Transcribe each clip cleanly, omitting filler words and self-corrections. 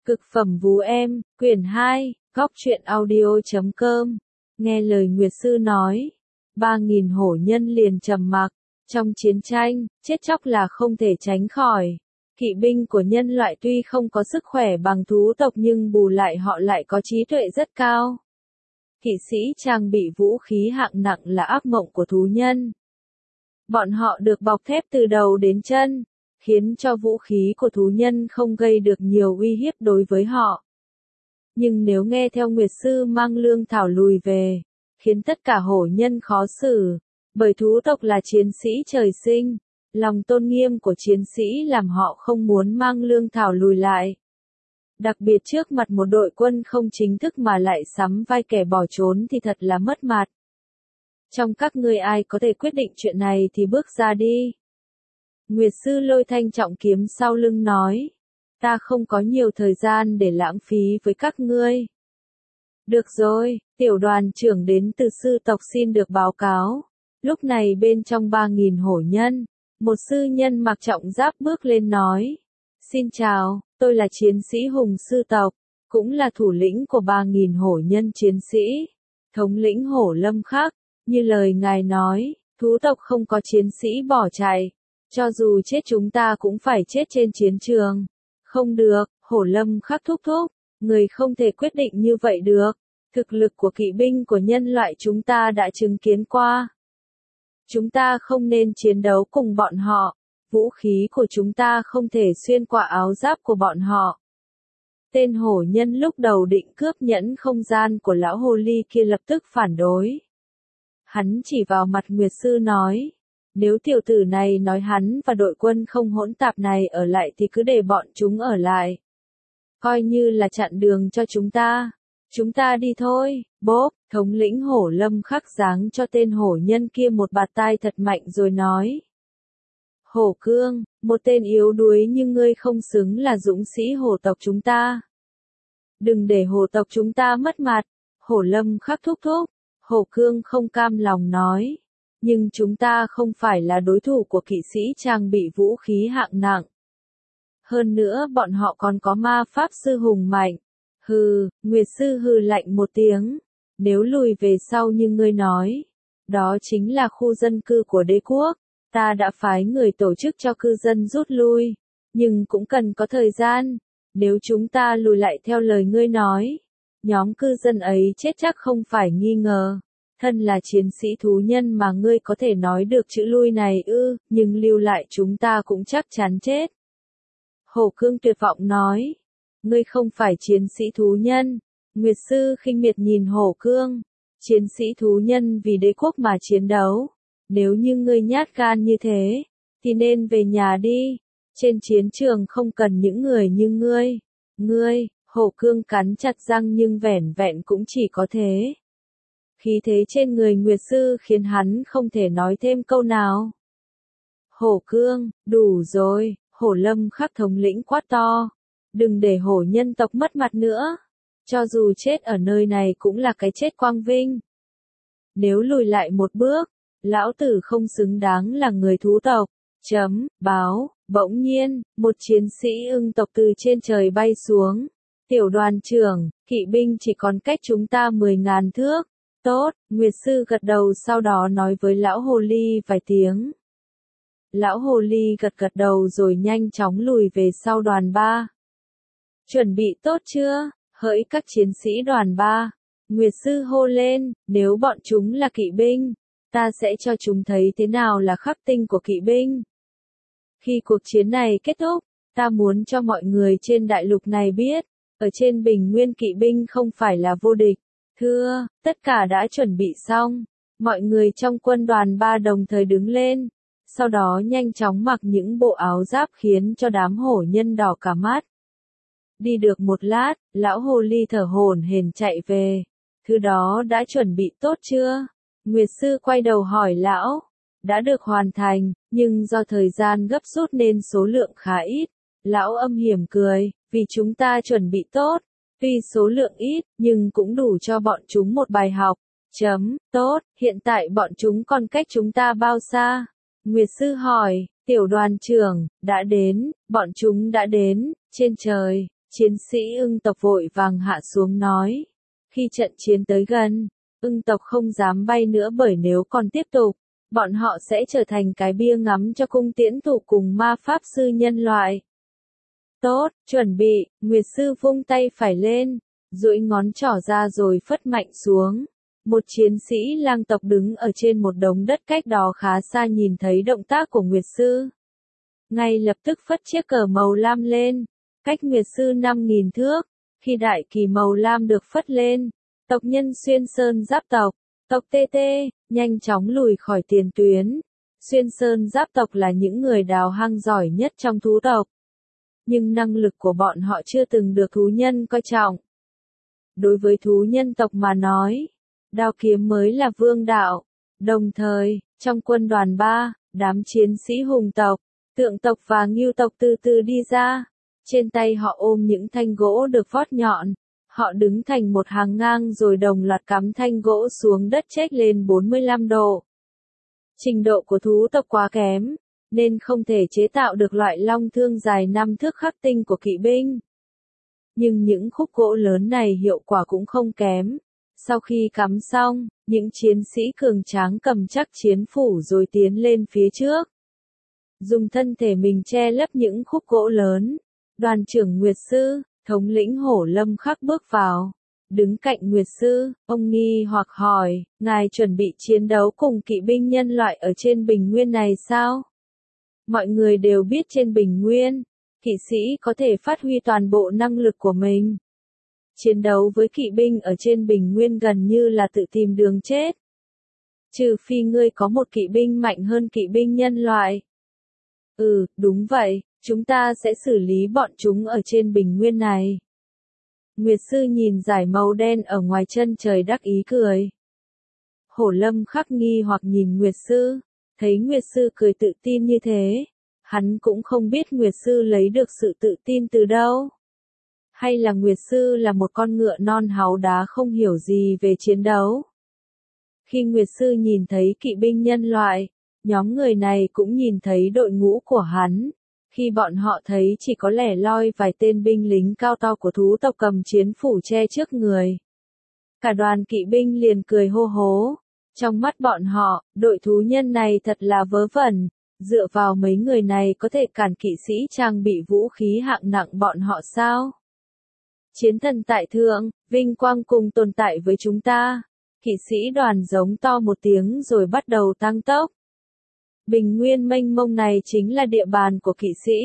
Cực phẩm vú em, quyển 2, góc truyện audio.com. Nghe lời Nguyệt Sư nói, 3.000 hổ nhân liền trầm mặc. Trong chiến tranh, chết chóc là không thể tránh khỏi. Kỵ binh của nhân loại tuy không có sức khỏe bằng thú tộc nhưng bù lại họ lại có trí tuệ rất cao. Kỵ sĩ trang bị vũ khí hạng nặng là ác mộng của thú nhân. Bọn họ được bọc thép từ đầu đến chân, khiến cho vũ khí của thú nhân không gây được nhiều uy hiếp đối với họ. Nhưng nếu nghe theo Nguyệt Sư mang lương thảo lùi về, khiến tất cả hổ nhân khó xử, bởi thú tộc là chiến sĩ trời sinh, lòng tôn nghiêm của chiến sĩ làm họ không muốn mang lương thảo lùi lại. Đặc biệt trước mặt một đội quân không chính thức mà lại sắm vai kẻ bỏ trốn thì thật là mất mặt. Trong các ngươi ai có thể quyết định chuyện này thì bước ra đi. Nguyệt Sư lôi thanh trọng kiếm sau lưng nói, ta không có nhiều thời gian để lãng phí với các ngươi. Được rồi, tiểu đoàn trưởng đến từ sư tộc xin được báo cáo. Lúc này bên trong 3.000 hổ nhân, một sư nhân mặc trọng giáp bước lên nói, xin chào, tôi là chiến sĩ hùng sư tộc, cũng là thủ lĩnh của 3.000 hổ nhân chiến sĩ, thống lĩnh hổ lâm khắc, như lời ngài nói, thú tộc không có chiến sĩ bỏ chạy. Cho dù chết chúng ta cũng phải chết trên chiến trường. Không được, hổ lâm khắc thúc thúc, người không thể quyết định như vậy được. Thực lực của kỵ binh của nhân loại chúng ta đã chứng kiến qua. Chúng ta không nên chiến đấu cùng bọn họ. Vũ khí của chúng ta không thể xuyên qua áo giáp của bọn họ. Tên hổ nhân lúc đầu định cướp nhẫn không gian của lão hồ ly kia lập tức phản đối. Hắn chỉ vào mặt Nguyệt Sư nói. Nếu tiểu tử này nói hắn và đội quân không hỗn tạp này ở lại thì cứ để bọn chúng ở lại. Coi như là chặn đường cho chúng ta. Chúng ta đi thôi, bốp, thống lĩnh hổ lâm khắc giáng cho tên hổ nhân kia một bạt tai thật mạnh rồi nói. Hổ cương, một tên yếu đuối nhưng ngươi không xứng là dũng sĩ hổ tộc chúng ta. Đừng để hổ tộc chúng ta mất mặt, hổ lâm khắc thúc thúc, hổ cương không cam lòng nói. Nhưng chúng ta không phải là đối thủ của kỵ sĩ trang bị vũ khí hạng nặng. Hơn nữa bọn họ còn có ma pháp sư hùng mạnh. Hừ, Nguyệt Sư hừ lạnh một tiếng. Nếu lùi về sau như ngươi nói, đó chính là khu dân cư của đế quốc. Ta đã phái người tổ chức cho cư dân rút lui. Nhưng cũng cần có thời gian. Nếu chúng ta lùi lại theo lời ngươi nói, nhóm cư dân ấy chết chắc không phải nghi ngờ. Thân là chiến sĩ thú nhân mà ngươi có thể nói được chữ lui này ư, nhưng lưu lại chúng ta cũng chắc chắn chết. Hổ cương tuyệt vọng nói, ngươi không phải chiến sĩ thú nhân. Nguyệt Sư khinh miệt nhìn hổ cương, chiến sĩ thú nhân vì đế quốc mà chiến đấu. Nếu như ngươi nhát gan như thế, thì nên về nhà đi. Trên chiến trường không cần những người như ngươi. Ngươi, hổ cương cắn chặt răng nhưng vẻn vẹn cũng chỉ có thế. Khí thế trên người Nguyệt Sư khiến hắn không thể nói thêm câu nào. Hổ cương, đủ rồi, hổ lâm khắc thống lĩnh quát to. Đừng để hổ nhân tộc mất mặt nữa. Cho dù chết ở nơi này cũng là cái chết quang vinh. Nếu lùi lại một bước, lão tử không xứng đáng là người thú tộc. Báo, bỗng nhiên, một chiến sĩ ưng tộc từ trên trời bay xuống. Tiểu đoàn trưởng, kỵ binh chỉ còn cách chúng ta 10.000 thước. Tốt, Nguyệt Sư gật đầu sau đó nói với lão hồ ly vài tiếng. Lão hồ ly gật đầu rồi nhanh chóng lùi về sau đoàn 3. Chuẩn bị tốt chưa? Hỡi các chiến sĩ đoàn 3. Nguyệt Sư hô lên, nếu bọn chúng là kỵ binh, ta sẽ cho chúng thấy thế nào là khắc tinh của kỵ binh. Khi cuộc chiến này kết thúc, ta muốn cho mọi người trên đại lục này biết, ở trên bình nguyên kỵ binh không phải là vô địch. Thưa, tất cả đã chuẩn bị xong. Mọi người trong quân đoàn 3 đồng thời đứng lên. Sau đó nhanh chóng mặc những bộ áo giáp khiến cho đám hổ nhân đỏ cả mắt. Đi được một lát, lão hồ ly thở hổn hển chạy về. Thứ đó đã chuẩn bị tốt chưa? Nguyệt Sư quay đầu hỏi lão. Đã được hoàn thành, nhưng do thời gian gấp rút nên số lượng khá ít. Lão âm hiểm cười, vì chúng ta chuẩn bị tốt. Tuy số lượng ít, nhưng cũng đủ cho bọn chúng một bài học. Tốt, hiện tại bọn chúng còn cách chúng ta bao xa? Nguyệt Sư hỏi, tiểu đoàn trưởng, đã đến, bọn chúng đã đến, trên trời, Chiến sĩ ưng tộc vội vàng hạ xuống nói. Khi trận chiến tới gần, ưng tộc không dám bay nữa bởi nếu còn tiếp tục, bọn họ sẽ trở thành cái bia ngắm cho cung tiễn thủ cùng ma pháp sư nhân loại. Tốt, chuẩn bị, Nguyệt sư vung tay phải lên, duỗi ngón trỏ ra rồi phất mạnh xuống. Một chiến sĩ lang tộc đứng ở trên một đống đất cách đó khá xa nhìn thấy động tác của Nguyệt sư. Ngay lập tức phất chiếc cờ màu lam lên, cách Nguyệt sư 5.000 thước. Khi đại kỳ màu lam được phất lên, tộc nhân Xuyên Sơn Giáp tộc, tộc TT, nhanh chóng lùi khỏi tiền tuyến. Xuyên Sơn Giáp tộc là những người đào hang giỏi nhất trong thú tộc. Nhưng năng lực của bọn họ chưa từng được thú nhân coi trọng. Đối với thú nhân tộc mà nói, đao kiếm mới là vương đạo. Đồng thời, trong quân đoàn 3, đám chiến sĩ hùng tộc, tượng tộc và ngưu tộc từ từ đi ra. Trên tay họ ôm những thanh gỗ được vót nhọn. Họ đứng thành một hàng ngang rồi đồng loạt cắm thanh gỗ xuống đất chếch lên 45 độ. Trình độ của thú tộc quá kém, nên không thể chế tạo được loại long thương dài 5 thước khắc tinh của kỵ binh. Nhưng những khúc gỗ lớn này hiệu quả cũng không kém. Sau khi cắm xong, những chiến sĩ cường tráng cầm chắc chiến phủ rồi tiến lên phía trước. Dùng thân thể mình che lấp những khúc gỗ lớn. Đoàn trưởng Nguyệt sư, thống lĩnh Hổ Lâm Khắc bước vào. Đứng cạnh Nguyệt sư, ông nghi hoặc hỏi, ngài chuẩn bị chiến đấu cùng kỵ binh nhân loại ở trên bình nguyên này sao? Mọi người đều biết trên bình nguyên, kỵ sĩ có thể phát huy toàn bộ năng lực của mình. Chiến đấu với kỵ binh ở trên bình nguyên gần như là tự tìm đường chết. Trừ phi ngươi có một kỵ binh mạnh hơn kỵ binh nhân loại. Đúng vậy, chúng ta sẽ xử lý bọn chúng ở trên bình nguyên này. Nguyệt sư nhìn dải màu đen ở ngoài chân trời đắc ý cười. Hổ Lâm Khắc nghi hoặc nhìn Nguyệt sư, thấy Nguyệt sư cười tự tin như thế, hắn cũng không biết Nguyệt sư lấy được sự tự tin từ đâu. Hay là Nguyệt sư là một con ngựa non háu đá không hiểu gì về chiến đấu. Khi Nguyệt sư nhìn thấy kỵ binh nhân loại, nhóm người này cũng nhìn thấy đội ngũ của hắn. Khi bọn họ thấy chỉ có lẻ loi vài tên binh lính cao to của thú tộc cầm chiến phủ che trước người. Cả đoàn kỵ binh liền cười hô hố. Trong mắt bọn họ, đội thú nhân này thật là vớ vẩn. Dựa vào mấy người này có thể cản kỵ sĩ trang bị vũ khí hạng nặng bọn họ sao? Chiến thần tại thượng, vinh quang cùng tồn tại với chúng ta. Kỵ sĩ đoàn giống to một tiếng rồi bắt đầu tăng tốc. Bình nguyên mênh mông này chính là địa bàn của kỵ sĩ.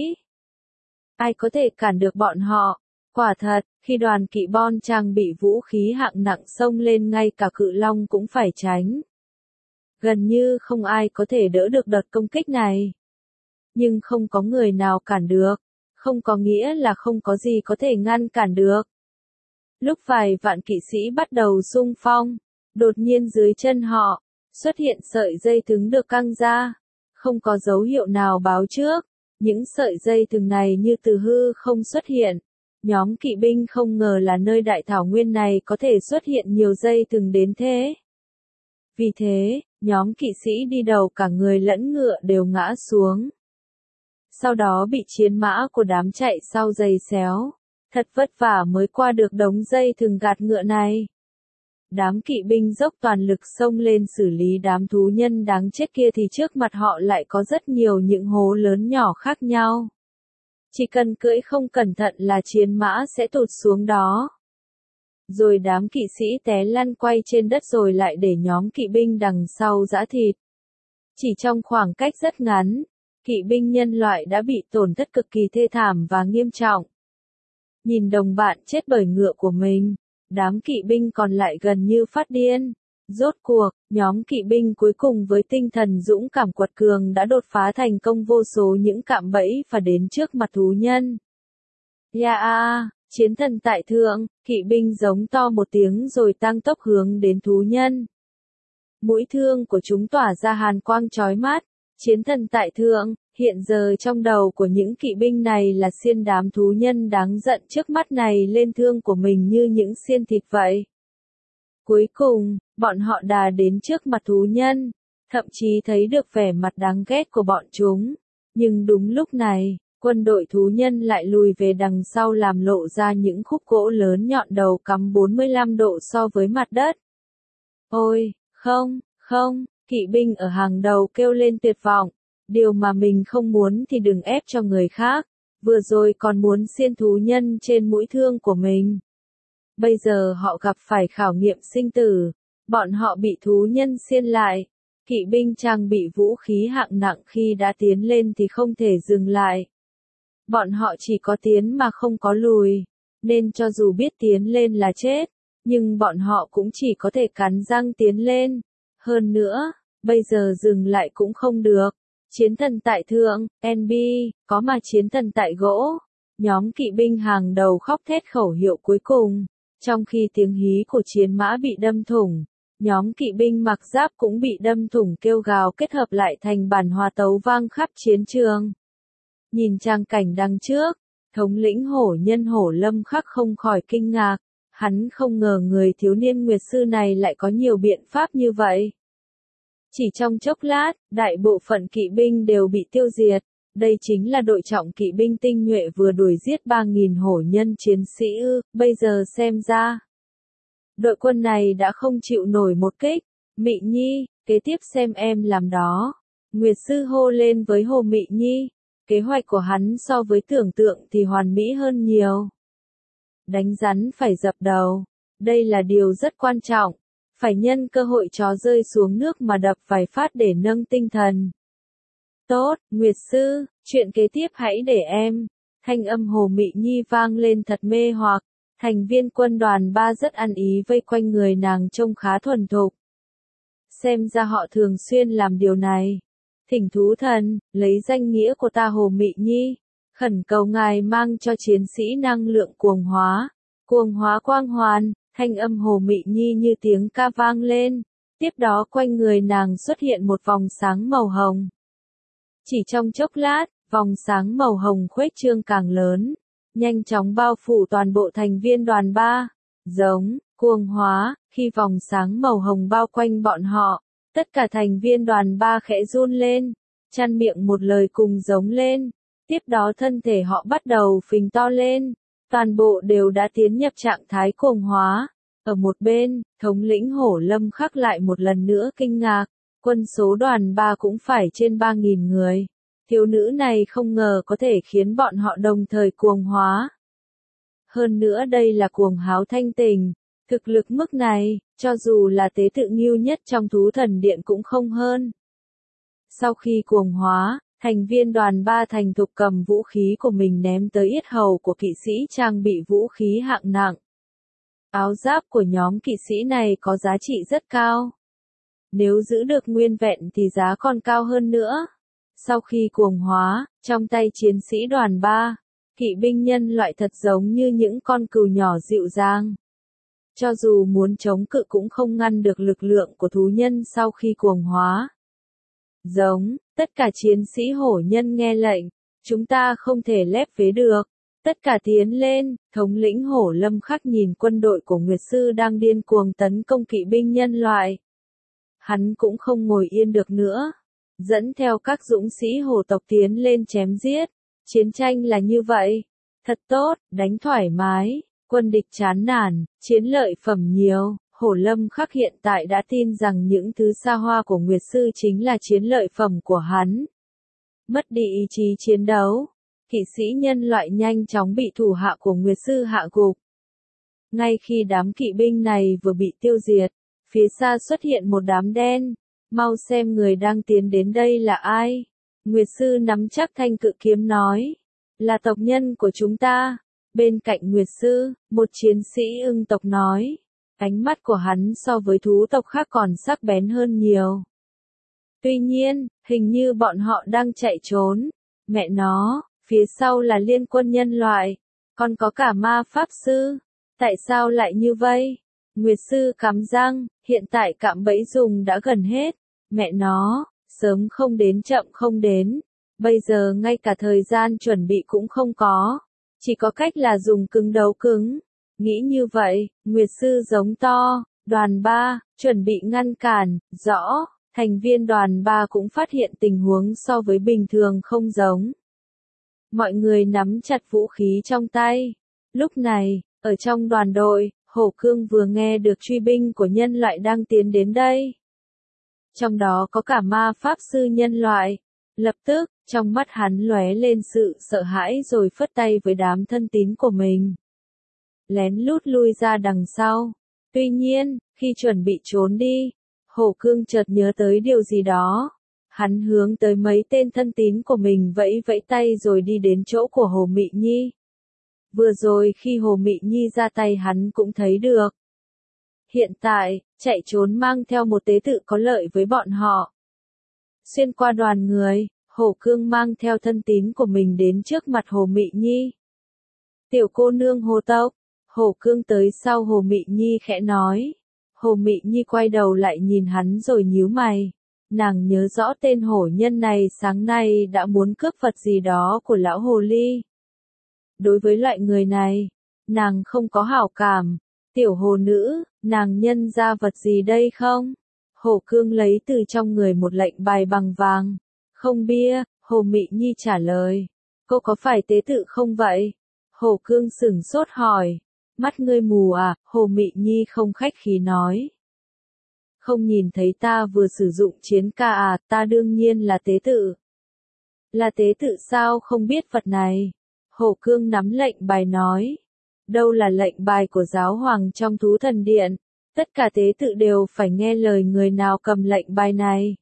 Ai có thể cản được bọn họ? Quả thật, khi đoàn kỵ bon trang bị vũ khí hạng nặng xông lên ngay cả cự long cũng phải tránh. Gần như không ai có thể đỡ được đợt công kích này. Nhưng không có người nào cản được. Không có nghĩa là không có gì có thể ngăn cản được. Lúc vài vạn kỵ sĩ bắt đầu xung phong, đột nhiên dưới chân họ, xuất hiện sợi dây thừng được căng ra. Không có dấu hiệu nào báo trước. Những sợi dây thừng này như từ hư không xuất hiện. Nhóm kỵ binh không ngờ là nơi đại thảo nguyên này có thể xuất hiện nhiều dây thừng đến thế. Vì thế, nhóm kỵ sĩ đi đầu cả người lẫn ngựa đều ngã xuống. Sau đó bị chiến mã của đám chạy sau giày xéo. Thật vất vả mới qua được đống dây thừng gạt ngựa này. Đám kỵ binh dốc toàn lực xông lên xử lý đám thú nhân đáng chết kia thì trước mặt họ lại có rất nhiều những hố lớn nhỏ khác nhau. Chỉ cần cưỡi không cẩn thận là chiến mã sẽ tụt xuống đó. Rồi đám kỵ sĩ té lăn quay trên đất rồi lại để nhóm kỵ binh đằng sau giã thịt. Chỉ trong khoảng cách rất ngắn, kỵ binh nhân loại đã bị tổn thất cực kỳ thê thảm và nghiêm trọng. Nhìn đồng bạn chết bởi ngựa của mình, đám kỵ binh còn lại gần như phát điên. Rốt cuộc, nhóm kỵ binh cuối cùng với tinh thần dũng cảm quật cường đã đột phá thành công vô số những cạm bẫy và đến trước mặt thú nhân. Chiến thần tại thượng, kỵ binh giống to một tiếng rồi tăng tốc hướng đến thú nhân. Mũi thương của chúng tỏa ra hàn quang chói mắt. Chiến thần tại thượng, hiện giờ trong đầu của những kỵ binh này là xiên đám thú nhân đáng giận trước mắt này lên thương của mình như những xiên thịt vậy. Cuối cùng, bọn họ đà đến trước mặt thú nhân, thậm chí thấy được vẻ mặt đáng ghét của bọn chúng. Nhưng đúng lúc này, Quân đội thú nhân lại lùi về đằng sau làm lộ ra những khúc gỗ lớn nhọn đầu cắm 45 độ so với mặt đất. Ôi, không, không, kỵ binh ở hàng đầu kêu lên tuyệt vọng. Điều mà mình không muốn thì đừng ép cho người khác. Vừa rồi còn muốn xiên thú nhân trên mũi thương của mình. Bây giờ họ gặp phải khảo nghiệm sinh tử. Bọn họ bị thú nhân xiên lại. Kỵ binh trang bị vũ khí hạng nặng khi đã tiến lên thì không thể dừng lại. Bọn họ chỉ có tiến mà không có lùi. Nên cho dù biết tiến lên là chết, nhưng bọn họ cũng chỉ có thể cắn răng tiến lên. Hơn nữa, bây giờ dừng lại cũng không được. Chiến thần tại thượng, NB, có mà chiến thần tại gỗ. Nhóm kỵ binh hàng đầu khóc thét khẩu hiệu cuối cùng. Trong khi tiếng hí của chiến mã bị đâm thủng, nhóm kỵ binh mặc giáp cũng bị đâm thủng kêu gào kết hợp lại thành bản hòa tấu vang khắp chiến trường. Nhìn trang cảnh đằng trước, thống lĩnh hổ nhân Hổ Lâm Khắc không khỏi kinh ngạc. Hắn không ngờ người thiếu niên Nguyệt Sư này lại có nhiều biện pháp như vậy. Chỉ trong chốc lát, đại bộ phận kỵ binh đều bị tiêu diệt. Đây chính là đội trọng kỵ binh tinh nhuệ vừa đuổi giết 3.000 hổ nhân chiến sĩ ư, bây giờ xem ra. Đội quân này đã không chịu nổi một kích. Mị Nhi, kế tiếp xem em làm đó. Nguyệt Sư hô lên với Hồ Mị Nhi. Kế hoạch của hắn so với tưởng tượng thì hoàn mỹ hơn nhiều. Đánh rắn phải dập đầu. Đây là điều rất quan trọng. Phải nhân cơ hội chó rơi xuống nước mà đập vài phát để nâng tinh thần. Tốt, Nguyệt Sư, chuyện kế tiếp hãy để em. Thanh âm Hồ Mị Nhi vang lên thật mê hoặc. Thành viên quân đoàn 3 rất ăn ý vây quanh người nàng trông khá thuần thục. Xem ra họ thường xuyên làm điều này. Thỉnh thú thần, lấy danh nghĩa của ta Hồ Mị Nhi, khẩn cầu ngài mang cho chiến sĩ năng lượng cuồng hóa quang hoàn. Thanh âm Hồ Mị Nhi như tiếng ca vang lên. Tiếp đó quanh người nàng xuất hiện một vòng sáng màu hồng. Chỉ trong chốc lát, vòng sáng màu hồng khuếch trương càng lớn, nhanh chóng bao phủ toàn bộ thành viên đoàn 3. Giống, cuồng hóa, khi vòng sáng màu hồng bao quanh bọn họ, tất cả thành viên đoàn 3 khẽ run lên, chăn miệng một lời cùng giống lên. Tiếp đó thân thể họ bắt đầu phình to lên. Toàn bộ đều đã tiến nhập trạng thái cuồng hóa. Ở một bên, thống lĩnh Hổ Lâm Khắc lại một lần nữa kinh ngạc. Quân số đoàn 3 cũng phải trên 3.000 người. Thiếu nữ này không ngờ có thể khiến bọn họ đồng thời cuồng hóa. Hơn nữa đây là cuồng háo thanh tình. Thực lực mức này, cho dù là tế tự nghiêu nhất trong thú thần điện cũng không hơn. Sau khi cuồng hóa, thành viên đoàn 3 thành thục cầm vũ khí của mình ném tới yết hầu của kỵ sĩ trang bị vũ khí hạng nặng. Áo giáp của nhóm kỵ sĩ này có giá trị rất cao. Nếu giữ được nguyên vẹn thì giá còn cao hơn nữa. Sau khi cuồng hóa, trong tay chiến sĩ đoàn 3, kỵ binh nhân loại thật giống như những con cừu nhỏ dịu dàng. Cho dù muốn chống cự cũng không ngăn được lực lượng của thú nhân sau khi cuồng hóa. Giống, tất cả chiến sĩ hổ nhân nghe lệnh, chúng ta không thể lép vế được. Tất cả tiến lên, thống lĩnh Hổ Lâm Khắc nhìn quân đội của Nguyệt Sư đang điên cuồng tấn công kỵ binh nhân loại. Hắn cũng không ngồi yên được nữa. Dẫn theo các dũng sĩ hổ tộc tiến lên chém giết. Chiến tranh là như vậy. Thật tốt, đánh thoải mái. Quân địch chán nản, chiến lợi phẩm nhiều. Hổ Lâm Khắc hiện tại đã tin rằng những thứ xa hoa của Nguyệt Sư chính là chiến lợi phẩm của hắn. Mất đi ý chí chiến đấu. Kỵ sĩ nhân loại nhanh chóng bị thủ hạ của Nguyệt Sư hạ gục. Ngay khi đám kỵ binh này vừa bị tiêu diệt, phía xa xuất hiện một đám đen. Mau xem người đang tiến đến đây là ai. Nguyệt Sư nắm chắc thanh cự kiếm nói. Là tộc nhân của chúng ta. Bên cạnh Nguyệt Sư, một chiến sĩ ưng tộc nói. Ánh mắt của hắn so với thú tộc khác còn sắc bén hơn nhiều. Tuy nhiên, hình như bọn họ đang chạy trốn. Mẹ nó, phía sau là liên quân nhân loại. Còn có cả ma pháp sư. Tại sao lại như vậy? Nguyệt Sư cắn răng, hiện tại cạm bẫy dùng đã gần hết. Mẹ nó, sớm không đến chậm không đến. Bây giờ ngay cả thời gian chuẩn bị cũng không có. Chỉ có cách là dùng cứng đấu cứng. Nghĩ như vậy, Nguyệt Sư giống to. Đoàn 3, chuẩn bị ngăn cản, rõ. Thành viên đoàn 3 cũng phát hiện tình huống so với bình thường không giống. Mọi người nắm chặt vũ khí trong tay. Lúc này, ở trong đoàn đội, Hổ Cương vừa nghe được truy binh của nhân loại đang tiến đến đây. Trong đó có cả ma pháp sư nhân loại. Lập tức, trong mắt hắn lóe lên sự sợ hãi rồi phất tay với đám thân tín của mình. Lén lút lui ra đằng sau. Tuy nhiên, khi chuẩn bị trốn đi, Hổ Cương chợt nhớ tới điều gì đó. Hắn hướng tới mấy tên thân tín của mình vẫy vẫy tay rồi đi đến chỗ của Hồ Mị Nhi. Vừa rồi khi Hồ Mị Nhi ra tay hắn cũng thấy được. Hiện tại, chạy trốn mang theo một tế tự có lợi với bọn họ. Xuyên qua đoàn người, Hổ Cương mang theo thân tín của mình đến trước mặt Hồ Mị Nhi. Tiểu cô nương Hồ Tộc. Hổ Cương tới sau Hồ Mị Nhi khẽ nói. Hồ Mị Nhi quay đầu lại nhìn hắn rồi nhíu mày. Nàng nhớ rõ tên hổ nhân này sáng nay đã muốn cướp vật gì đó của lão hồ ly. Đối với loại người này, nàng không có hảo cảm. Tiểu hồ nữ, nàng nhân ra vật gì đây không? Hổ Cương lấy từ trong người một lệnh bài bằng vàng. Không bia, Hồ Mị Nhi trả lời. Cô có phải tế tự không vậy? Hổ Cương sửng sốt hỏi. Mắt ngươi mù à? Hồ Mị Nhi không khách khí nói. Không nhìn thấy ta vừa sử dụng chiến ca à? Ta đương nhiên là tế tự. Là tế tự sao không biết vật này? Hổ Cương nắm lệnh bài nói. Đâu là lệnh bài của giáo hoàng trong thú thần điện. Tất cả tế tự đều phải nghe lời người nào cầm lệnh bài này.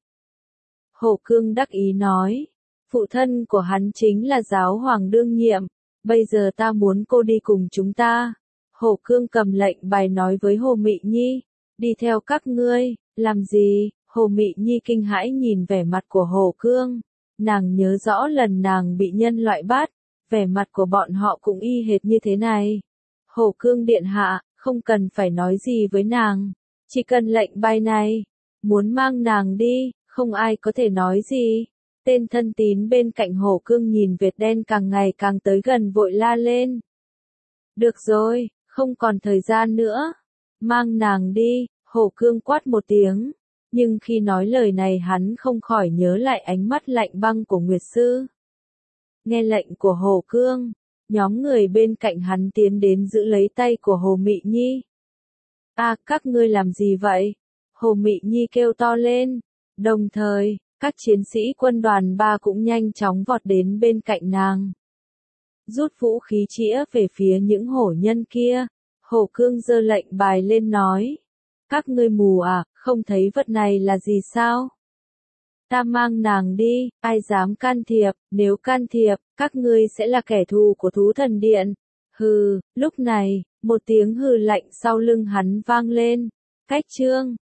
Hổ Cương đắc ý nói. Phụ thân của hắn chính là giáo hoàng đương nhiệm. Bây giờ ta muốn cô đi cùng chúng ta. Hổ Cương cầm lệnh bài nói với Hồ Mị Nhi. Đi theo các ngươi, làm gì? Hồ Mị Nhi kinh hãi nhìn vẻ mặt của Hổ Cương. Nàng nhớ rõ lần nàng bị nhân loại bắt, vẻ mặt của bọn họ cũng y hệt như thế này. Hổ Cương điện hạ, không cần phải nói gì với nàng. Chỉ cần lệnh bài này, muốn mang nàng đi, không ai có thể nói gì. Tên thân tín bên cạnh Hổ Cương nhìn vệt đen càng ngày càng tới gần vội la lên. Được rồi, không còn thời gian nữa. Mang nàng đi, Hổ Cương quát một tiếng. Nhưng khi nói lời này hắn không khỏi nhớ lại ánh mắt lạnh băng của Nguyệt Sư. Nghe lệnh của Hổ Cương, nhóm người bên cạnh hắn tiến đến giữ lấy tay của Hồ Mị Nhi. À, các ngươi làm gì vậy? Hồ Mị Nhi kêu to lên. Đồng thời, các chiến sĩ quân đoàn 3 cũng nhanh chóng vọt đến bên cạnh nàng. Rút vũ khí chĩa về phía những hổ nhân kia. Hổ Cương giơ lệnh bài lên nói. Các ngươi mù à, không thấy vật này là gì sao? Ta mang nàng đi, ai dám can thiệp, nếu can thiệp, các ngươi sẽ là kẻ thù của thú thần điện. Hừ, lúc này, một tiếng hừ lạnh sau lưng hắn vang lên. Cách chương